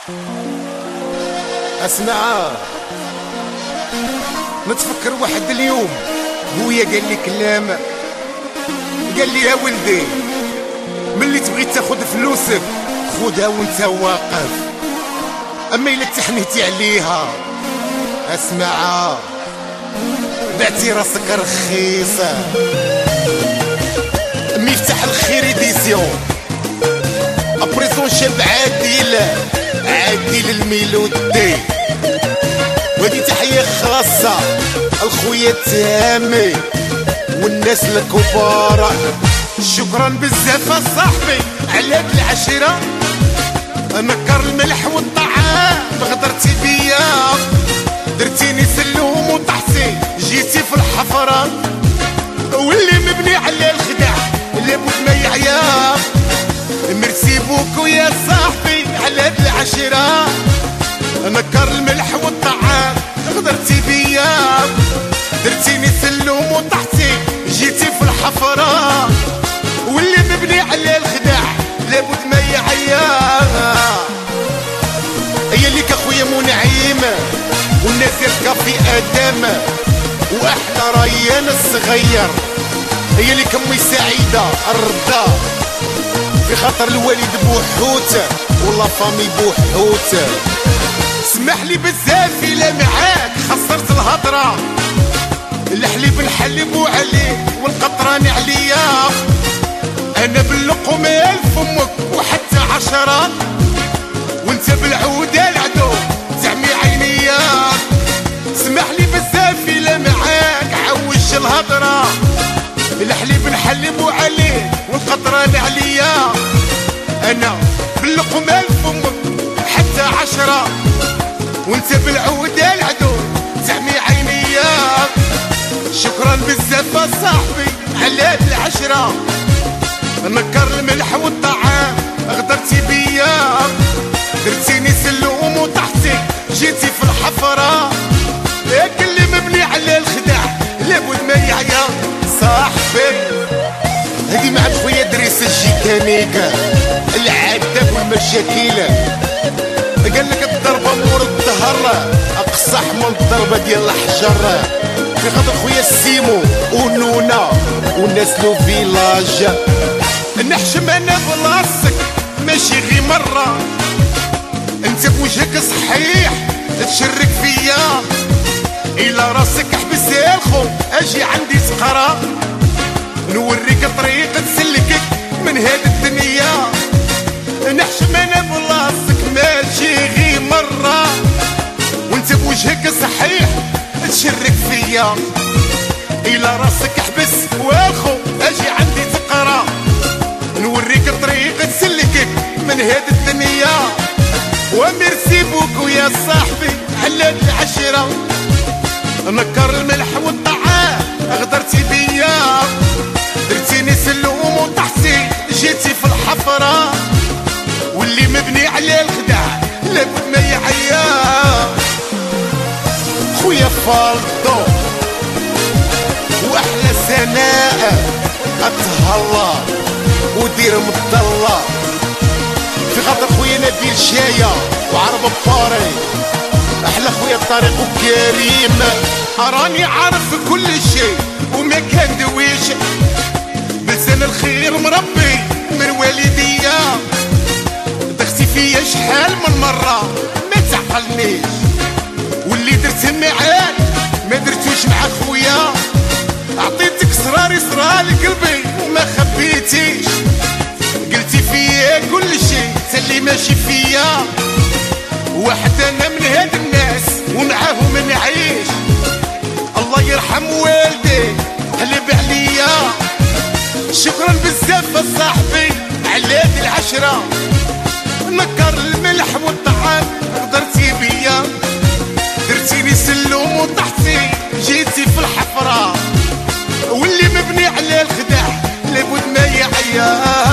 اسمع، نتفكر واحد اليوم بويا قال لي كلام، قال لي يا ولدي ملي تبغي تاخد فلوسك خدها وانت واقف، اما الا تحنيتي عليها اسمع بعتي راسك رخيصه. مفتاح الخير ايديسيون ابريسون شاب عادل الميلودي، وهذه تحيه خاصه الخويا تامي والناس الكبار. شكرا بزاف اصاحبي على هاد العشيره، نكر الملح والطعام غدرتي بيا، درتيني سلوم وطحتي جيتي في الحفره، واللي مبني على الخدع لابد ما يعيا. ميرسي بوكو يا صاحبي على هاد العشيره، نكر الملح والطعام غدرتي بيا، درتيني سلوم وطحتي جيتي في الحفره، واللي مبني على الخدع لابد ما يعيا. هي ليك اخويا منعيم والناس يلقى في ادم، واحلى ريان الصغير هي ليك امي سعيده الرضا، في خاطر الوالد بوحوت ولا فامي بوحوت. اسمح لي بزاف الا معاك خسرت الهضره، الحليب نحلبو عليك والقطران عليا، انا باللقمه لفمك وحتى 10، وانت بالعوده العدو زعمي عينيا. اسمح لي بزاف الا معاك عوج الهضره، الحليب نحلبو عليه والقطران عليا، انا باللقمه لفمك حتى 10، وانت بالعوده العدو زعمي عينيا. شكرا بزاف صاحبي على هاد العشره، نكر الملح والطعام غدرتي بيا، درتيني سلوم وطحتي جيتي في الحفره، ياك اللي مبني على الخدع لابد ما يعيا. صاحبي هدي مع خويا دريس الجيتانيك العذاب والمشاكل، قال لك الضربه مور الظهر اقصح من الضربه ديال الحجر، في خاطر خويا السيمو ونونا والناس لو فيلاج. نحشم انا بلاصتك ماشي غي مره، انت بوجهك صحيح تشرك فيا، الى راسك حبس يا الخو اجي عندي سقرا، نوريك طريق تسلكك من هاد الدنيا. نحشم انا بلاصتك ماشي غي مره، وانت بوجهك صحيح تشرك فيا، الى راسك حبس والخو اجي عندي تقرا، نوريك طريق تسلكك من هاد الدنيا. وميرسي بوكو يا صاحبي على هاد العشيره، نكر الملح والطعام غدرتي بيا، درتيني سلوم وطحتي جيتي في الحفره، واللي مبني على الخدع لابد ما يعيا. خويا فالطو واحلى سناء اتهلا ودير مضله، في خاطر خويا نبيل شايه وعرب باري، احلى خويا طارق وكريم، راني عارف كل شيء وما كان دويش، بلسان الخير مربي من والديا، دختي فيا شحال من مره ما تعقلنيش، واللي درت معاك ما درتوش مع خويا، عطيتك صراري صرالي قلبي وما خبيتيش، قلتي فيا كل شيء تاللي ماشي فيا، واحد انا من هاد الناس ومعاهم نعيش، الله يرحم والدي قلب عليا. شكرا بزاف صاحبي على هاد العشره، نكر الملح والطعام غدرتي بيا، درتيني سلوم وطحتي جيتي في الحفره، واللي مبني على الخدع لابد ما يعيا.